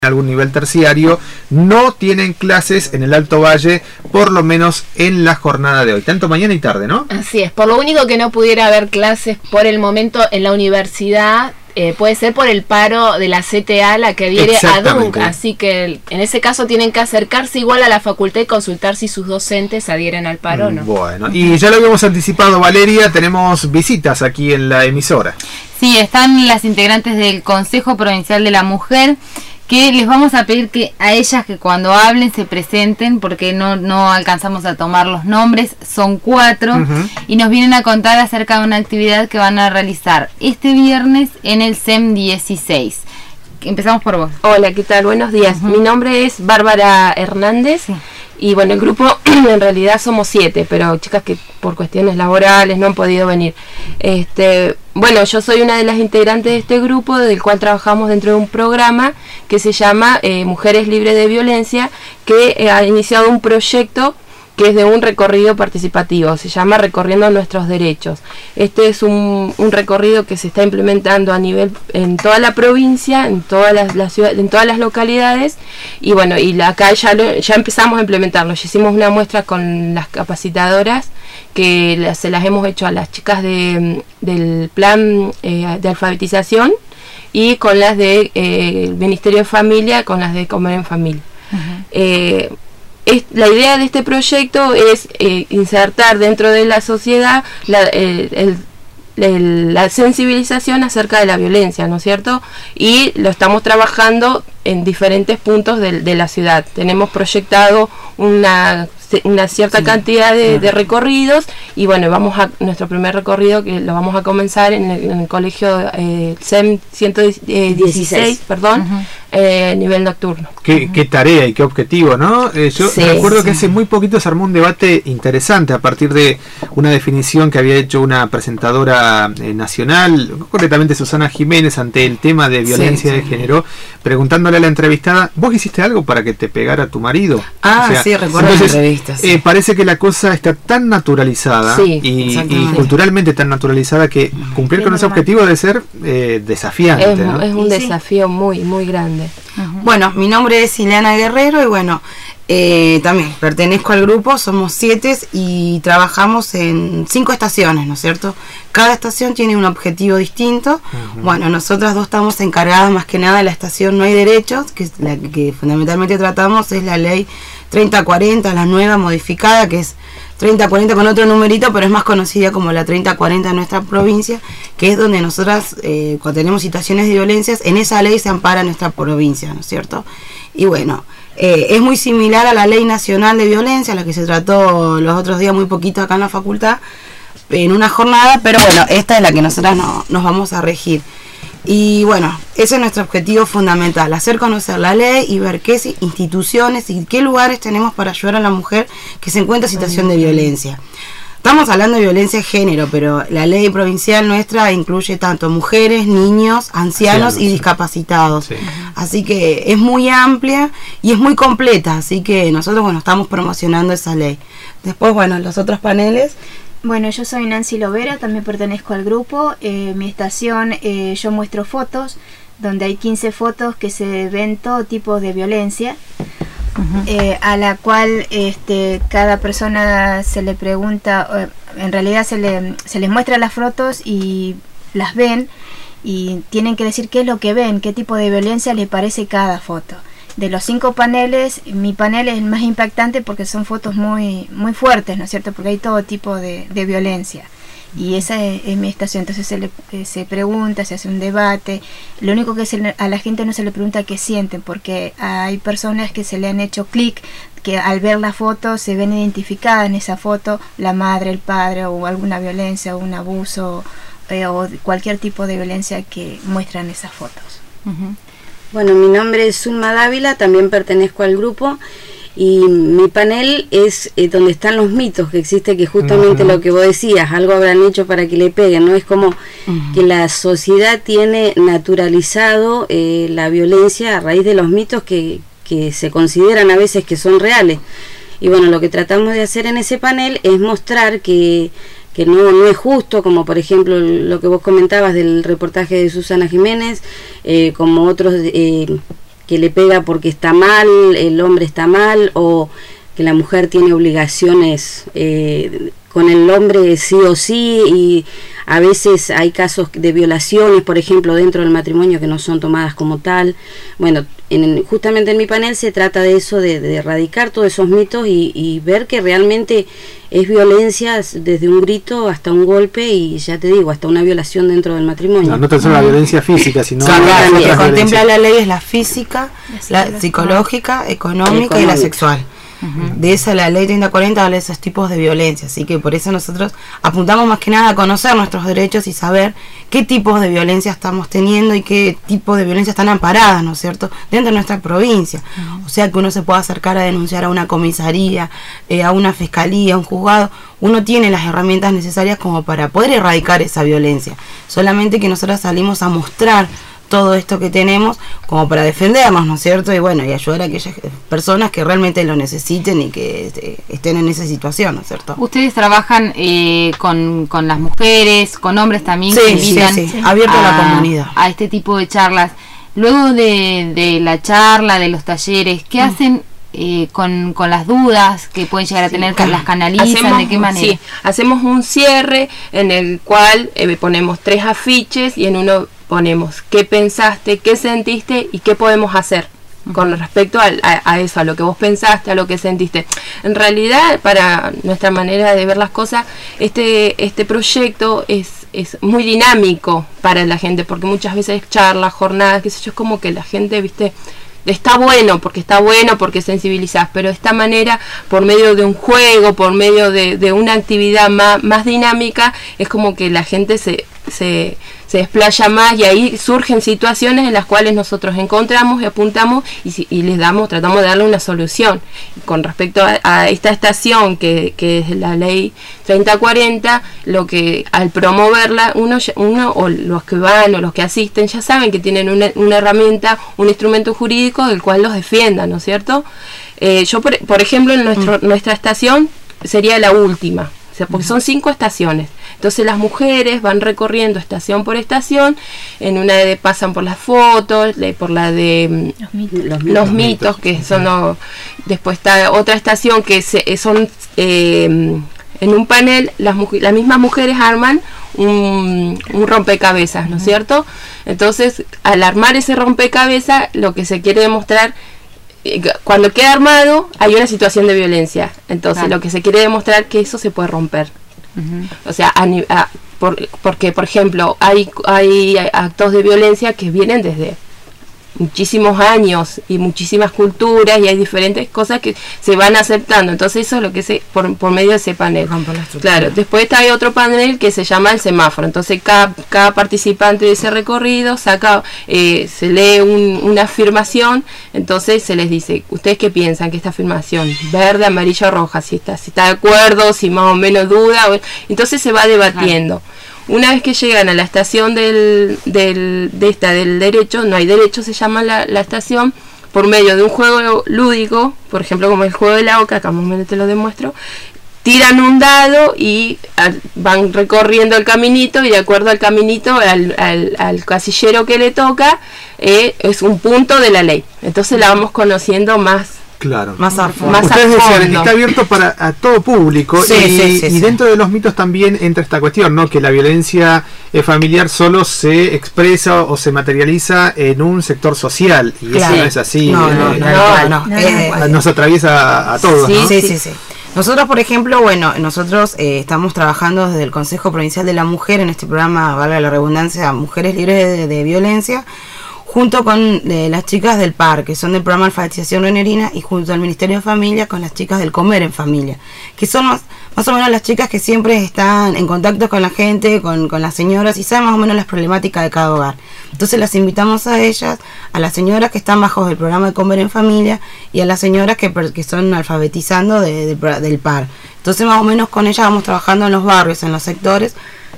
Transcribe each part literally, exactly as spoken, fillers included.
algún nivel terciario, no tienen clases en el Alto Valle, por lo menos en la jornada de hoy, tanto mañana y tarde, ¿no? Así es, por lo único que no pudiera haber clases por el momento en la universidad, eh, puede ser por el paro de la C T A, la que adhiere a D U C, así que en ese caso tienen que acercarse igual a la facultad y consultar si sus docentes adhieren al paro o no. Bueno, y ya lo habíamos anticipado, Valeria, tenemos visitas aquí en la emisora. Sí, están las integrantes del Consejo Provincial de la Mujer, que les vamos a pedir que a ellas que cuando hablen se presenten, porque no, no alcanzamos a tomar los nombres, son cuatro, uh-huh. y nos vienen a contar acerca de una actividad que van a realizar este viernes en el C E M dieciséis. Empezamos por vos. Hola, ¿qué tal? Buenos días. Uh-huh. Mi nombre es Bárbara Hernández. Sí. Y bueno, el grupo en realidad somos siete, pero chicas que por cuestiones laborales no han podido venir. Este, bueno, yo soy una de las integrantes de este grupo, del cual trabajamos dentro de un programa que se llama eh, Mujeres Libres de Violencia, que eh, ha iniciado un proyecto que es de un recorrido participativo, se llama Recorriendo Nuestros Derechos. Este es un, un recorrido que se está implementando a nivel, en toda la provincia, en todas las, las ciudades, en todas las localidades, y bueno, y la, acá ya, lo, ya empezamos a implementarlo. Ya hicimos una muestra con las capacitadoras, que las, se las hemos hecho a las chicas de, del plan eh, de alfabetización, y con las del de, eh, Ministerio de Familia, con las de Comer en Familia. Uh-huh. eh, Es, la idea de este proyecto es eh, insertar dentro de la sociedad la, eh, el, el, la sensibilización acerca de la violencia, ¿no es cierto? Y lo estamos trabajando en diferentes puntos de, de la ciudad. Tenemos proyectado una, una cierta sí. cantidad de, de recorridos, y bueno, vamos a nuestro primer recorrido, que lo vamos a comenzar en el, en el colegio eh, C E M ciento dieciséis, perdón, uh-huh. eh, nivel nocturno. Qué, uh-huh. qué tarea y qué objetivo, ¿no? Eh, yo sí, recuerdo sí. que hace muy poquito se armó un debate interesante a partir de una definición que había hecho una presentadora eh, nacional, concretamente Susana Jiménez, ante el tema de violencia sí, de sí. género, preguntándole a la entrevistada: ¿vos hiciste algo para que te pegara tu marido? Ah, o sea, sí, recuerdo entonces, la entrevista. Sí. Eh, parece que la cosa está tan naturalizada sí, y, y culturalmente tan naturalizada que cumplir sí, con ese objetivo debe ser eh, desafiante. Es, ¿no? es un sí, desafío sí. muy, muy grande. Uh-huh. Bueno, mi nombre es Ileana Guerrero y bueno, eh, también pertenezco al grupo, somos siete y trabajamos en cinco estaciones, ¿no es cierto? Cada estación tiene un objetivo distinto. Uh-huh. Bueno, nosotras dos estamos encargadas más que nada de la estación No Hay Derechos, que es la que, que fundamentalmente tratamos, es la ley treinta cuarenta, la nueva modificada, que es treinta cuarenta con otro numerito, pero es más conocida como la treinta cuarenta en nuestra provincia, que es donde nosotras, eh, cuando tenemos situaciones de violencias, en esa ley se ampara nuestra provincia, ¿no es cierto? Y bueno, eh, es muy similar a la Ley Nacional de Violencia, la que se trató los otros días muy poquito acá en la facultad, en una jornada, pero bueno, esta es la que nosotras no, nos vamos a regir. Y bueno, ese es nuestro objetivo fundamental, hacer conocer la ley y ver qué instituciones y qué lugares tenemos para ayudar a la mujer que se encuentra en situación de violencia. Estamos hablando de violencia de género, pero la ley provincial nuestra incluye tanto mujeres, niños, ancianos sí, y discapacitados. Sí. Así que es muy amplia y es muy completa, así que nosotros bueno estamos promocionando esa ley. Después, bueno, los otros paneles. Bueno, yo soy Nancy Lovera, también pertenezco al grupo. Eh, mi estación, eh, yo muestro fotos, donde hay quince fotos que se ven todo tipo de violencia, uh-huh. eh, a la cual este, cada persona se le pregunta, eh, en realidad se, le, se les muestra las fotos y las ven, y tienen que decir qué es lo que ven, qué tipo de violencia les parece cada foto. De los cinco paneles, mi panel es el más impactante porque son fotos muy muy fuertes, ¿no es cierto? Porque hay todo tipo de, de violencia. Y esa es, es mi estación. Entonces se, le, eh, se pregunta, se hace un debate. Lo único que se le, a la gente no se le pregunta qué sienten, porque hay personas que se le han hecho clic, que al ver la foto se ven identificadas en esa foto la madre, el padre, o alguna violencia, o un abuso, eh, o cualquier tipo de violencia que muestran esas fotos. Uh-huh. Bueno, mi nombre es Zulma Dávila, también pertenezco al grupo y mi panel es eh, donde están los mitos que existe, que justamente uh-huh. lo que vos decías, algo habrán hecho para que le peguen, ¿no? Es como uh-huh. que la sociedad tiene naturalizado eh, la violencia a raíz de los mitos que, que se consideran a veces que son reales. Y bueno, lo que tratamos de hacer en ese panel es mostrar que que no, no es justo, como por ejemplo lo que vos comentabas del reportaje de Susana Jiménez, eh, como otros eh, que le pega porque está mal, el hombre está mal, o que la mujer tiene obligaciones eh, con el hombre sí o sí, y a veces hay casos de violaciones, por ejemplo, dentro del matrimonio que no son tomadas como tal. Bueno, en, justamente en mi panel se trata de eso, de, de erradicar todos esos mitos y, y ver que realmente es violencia desde un grito hasta un golpe y ya te digo, hasta una violación dentro del matrimonio. No, no tan solo la violencia física, sino sí, la la que contempla la ley es la física, la psicológica, económica, económica y la sexual. Uh-huh. De esa la ley treinta cuarenta habla de esos tipos de violencia, así que por eso nosotros apuntamos más que nada a conocer nuestros derechos y saber qué tipos de violencia estamos teniendo y qué tipos de violencia están amparadas, ¿no es cierto?, dentro de nuestra provincia. Uh-huh. O sea, que uno se pueda acercar a denunciar a una comisaría, eh, a una fiscalía, a un juzgado. Uno tiene las herramientas necesarias como para poder erradicar esa violencia, solamente que nosotros salimos a mostrar todo esto que tenemos como para defendernos, ¿no es cierto? Y bueno, y ayudar a aquellas personas que realmente lo necesiten y que este, estén en esa situación, ¿no es cierto? Ustedes trabajan eh, con, con las mujeres, con hombres también, sí, que invitan sí, sí. abierto a, a la comunidad. A este tipo de charlas. Luego de, de la charla, de los talleres, ¿qué mm. hacen eh, con, con las dudas que pueden llegar a sí, tener? ¿Las canalizan? Hacemos, ¿De qué manera? Sí, hacemos un cierre en el cual eh, ponemos tres afiches y en uno ponemos qué pensaste, qué sentiste y qué podemos hacer con respecto a, a, a eso, a lo que vos pensaste, a lo que sentiste. En realidad, para nuestra manera de ver las cosas, este este proyecto es, es muy dinámico para la gente, porque muchas veces charlas, jornadas, qué sé yo, es como que la gente, viste, está bueno, porque está bueno, porque sensibilizás, pero de esta manera, por medio de un juego, por medio de, de una actividad más, más dinámica, es como que la gente se, se, se desplaya más y ahí surgen situaciones en las cuales nosotros encontramos y apuntamos y, y les damos, tratamos de darle una solución. Con respecto a, a esta estación, que, que es la ley treinta cuarenta, lo que al promoverla, uno, uno o los que van o los que asisten ya saben que tienen una, una herramienta, un instrumento jurídico del cual los defienda, ¿no es cierto? Eh, yo, por, por ejemplo, en nuestro, mm. nuestra estación sería la última, o sea, porque son cinco estaciones. Entonces las mujeres van recorriendo estación por estación, en una de pasan por las fotos, de, por la de los mitos, los mitos, los mitos que son, no, después está otra estación que se, son eh, en un panel, las, las mismas mujeres arman un, un rompecabezas, ¿no es cierto? Entonces, al armar ese rompecabezas, lo que se quiere demostrar, cuando queda armado, hay una situación de violencia. Entonces, claro, lo que se quiere demostrar que eso se puede romper. Uh-huh. O sea, a, a, por, porque, por ejemplo, hay, hay actos de violencia que vienen desde muchísimos años y muchísimas culturas y hay diferentes cosas que se van aceptando. Entonces eso es lo que se por, por medio de ese panel. Claro, después está, hay otro panel que se llama el semáforo. Entonces cada, cada participante de ese recorrido saca, eh, se lee un, una afirmación. Entonces se les dice, ¿ustedes qué piensan que esta afirmación? Verde, amarillo, roja, si está, si está de acuerdo, si más o menos duda. Entonces se va debatiendo. Claro. Una vez que llegan a la estación del, del, de esta, del derecho, no hay derecho, se llama la, la estación, por medio de un juego lúdico, por ejemplo como el juego de la oca, acá un te lo demuestro, tiran un dado y a, van recorriendo el caminito y de acuerdo al caminito, al, al, al casillero que le toca, eh, es un punto de la ley. Entonces la vamos conociendo más. Claro. Más a fondo. Ustedes decían, está abierto para a todo público, sí, y, sí, sí, y sí. dentro de los mitos también entra esta cuestión, ¿no? Que la violencia eh, familiar solo se expresa o se materializa en un sector social y claro. eso no es así. No, eh, no, eh, no, eh, no, no, eh, nos atraviesa a todos, sí, ¿no? Sí, sí, sí. Nosotros, por ejemplo, bueno, nosotros eh, estamos trabajando desde el Consejo Provincial de la Mujer en este programa, valga la redundancia, Mujeres Libres de, de Violencia, junto con eh, las chicas del P A R, que son del programa de alfabetización renerina, y junto al Ministerio de Familia con las chicas del Comer en Familia, que son más, más o menos las chicas que siempre están en contacto con la gente, con, con las señoras, y saben más o menos las problemáticas de cada hogar. Entonces las invitamos a ellas, a las señoras que están bajo el programa de Comer en Familia, y a las señoras que, que son alfabetizando de, de, del P A R. Entonces más o menos con ellas vamos trabajando en los barrios, en los sectores,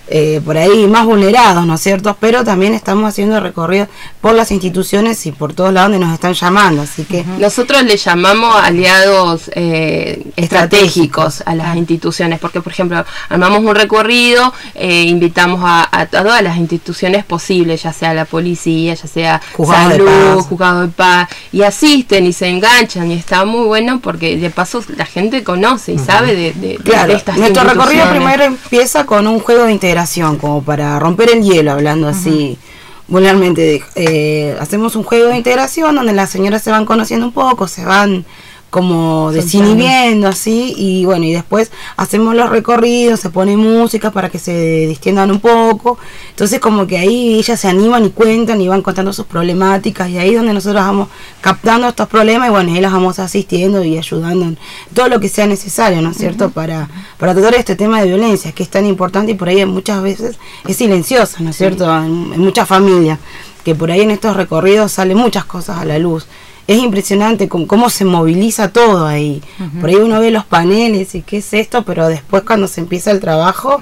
eh, por ahí más vulnerados, ¿no es cierto? Pero también estamos haciendo recorridos por las instituciones y por todos lados donde nos están llamando, así que... Uh-huh. Nosotros le llamamos aliados eh, estratégicos a las instituciones, porque por ejemplo, armamos un recorrido, eh, invitamos a, a todas las instituciones posibles, ya sea la policía, ya sea Juzgado salud, juzgado de paz, y asisten y se enganchan, y está muy bueno porque de paso la gente conoce y uh-huh. sabe de, de, claro, de estas nuestro instituciones. Recorrido primero empieza con un juego de integración, como para romper el hielo, hablando así uh-huh. vulgarmente. Eh, hacemos un juego de integración donde las señoras se van conociendo un poco, se van como desinhibiendo así, y bueno, y después hacemos los recorridos, se pone música para que se distiendan un poco, entonces como que ahí ellas se animan y cuentan y van contando sus problemáticas, y ahí es donde nosotros vamos captando estos problemas y bueno, ahí las vamos asistiendo y ayudando en todo lo que sea necesario, ¿no es cierto?, uh-huh. para, para tratar este tema de violencia, que es tan importante y por ahí muchas veces es silenciosa, ¿no es cierto?, sí. en, en muchas familias, que por ahí en estos recorridos salen muchas cosas a la luz. Es impresionante cómo, cómo se moviliza todo ahí. Uh-huh. Por ahí uno ve los paneles y qué es esto, pero después cuando se empieza el trabajo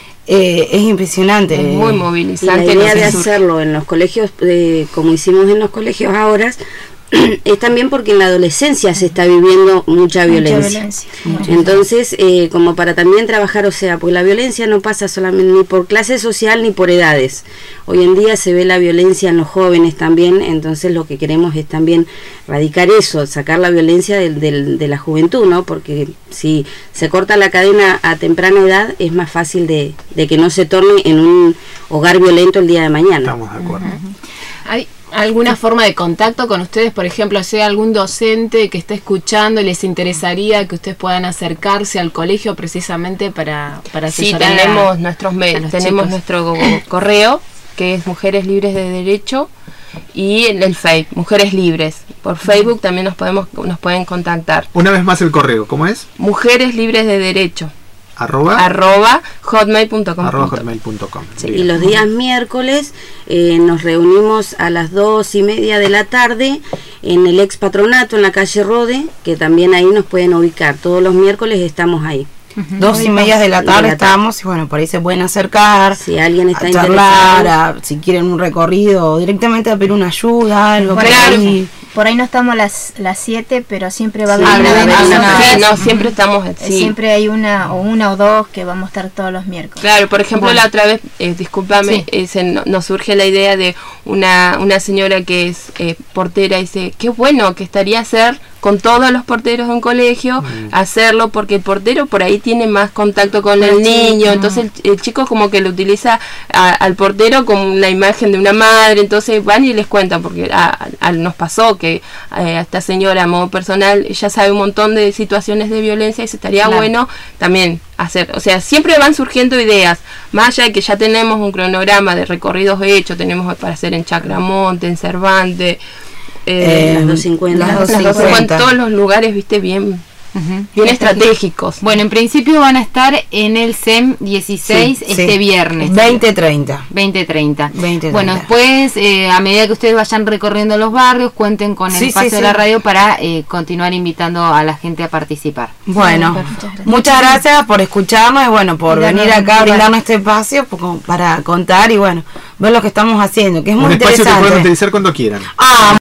eh, es impresionante. Es muy movilizante. Y la idea de hacerlo en los colegios, eh, como hicimos en los colegios ahora, es también porque en la adolescencia se está viviendo mucha violencia, mucha violencia. Mucha entonces eh, como para también trabajar, o sea, porque la violencia no pasa solamente ni por clase social ni por edades, hoy en día se ve la violencia en los jóvenes también, entonces lo que queremos es también radicar eso, sacar la violencia del, del, de la juventud, ¿no? Porque si se corta la cadena a temprana edad es más fácil de, de que no se torne en un hogar violento el día de mañana. Estamos de acuerdo. Uh-huh. Hay ¿alguna forma de contacto con ustedes? Por ejemplo, si hay algún docente que está escuchando y les interesaría que ustedes puedan acercarse al colegio precisamente para, para asesorar. Sí, tenemos a, nuestros mails, tenemos chicos. Nuestro correo, que es Mujeres Libres de Derecho, y el, el Facebook, Mujeres Libres. Por Facebook también nos podemos nos pueden contactar. Una vez más el correo, ¿cómo es? Mujeres Libres de Derecho. Arroba, arroba hotmail punto com. Arroba hotmail punto com. Sí, y los días miércoles eh, nos reunimos a las dos y media de la tarde en el ex patronato en la calle Rode, que también ahí nos pueden ubicar. Todos los miércoles estamos ahí. Uh-huh. Dos y media de la tarde estamos, y bueno, por ahí se pueden acercar, si alguien está a charlar, a, si quieren un recorrido, o directamente a pedir una ayuda, algo por, por ahí, ahí. Por ahí no estamos las las siete, pero siempre va a sí, haber una, una, una, una sí, no, siempre estamos sí. Siempre hay una o una o dos que vamos a estar todos los miércoles. Claro, por ejemplo, bueno. la otra vez, eh, discúlpame, sí. eh, se, no, nos surge la idea de una una señora que es eh, portera y dice, qué bueno que estaría hacer con todos los porteros de un colegio, mm. hacerlo, porque el portero por ahí tiene más contacto con el niño, chico. Entonces el, el chico como que lo utiliza a, al portero como una imagen de una madre, entonces van y les cuentan, porque a, a, nos pasó que eh, a esta señora a modo personal, ella sabe un montón de situaciones de violencia y se estaría claro. bueno también hacer, o sea, siempre van surgiendo ideas, más allá de que ya tenemos un cronograma de recorridos hechos, tenemos para hacer en Chacramonte, en Cervantes, Eh, las doscientos cincuenta, las doscientos cincuenta, todos los lugares, viste, bien, uh-huh. bien estratégicos. Bueno, en principio van a estar en el C E M dieciséis sí, este sí. viernes. veinte treinta. veinte treinta. Bueno, después, eh, a medida que ustedes vayan recorriendo los barrios, cuenten con el sí, espacio sí, de sí. la radio para eh, continuar invitando a la gente a participar. Bueno, sí, muchas, gracias. muchas gracias por escucharnos y bueno, por Mira, venir no, acá a brindarnos este espacio para contar y bueno, ver lo que estamos haciendo, que es muy Un interesante. espacio que pueden utilizar cuando quieran. Ah,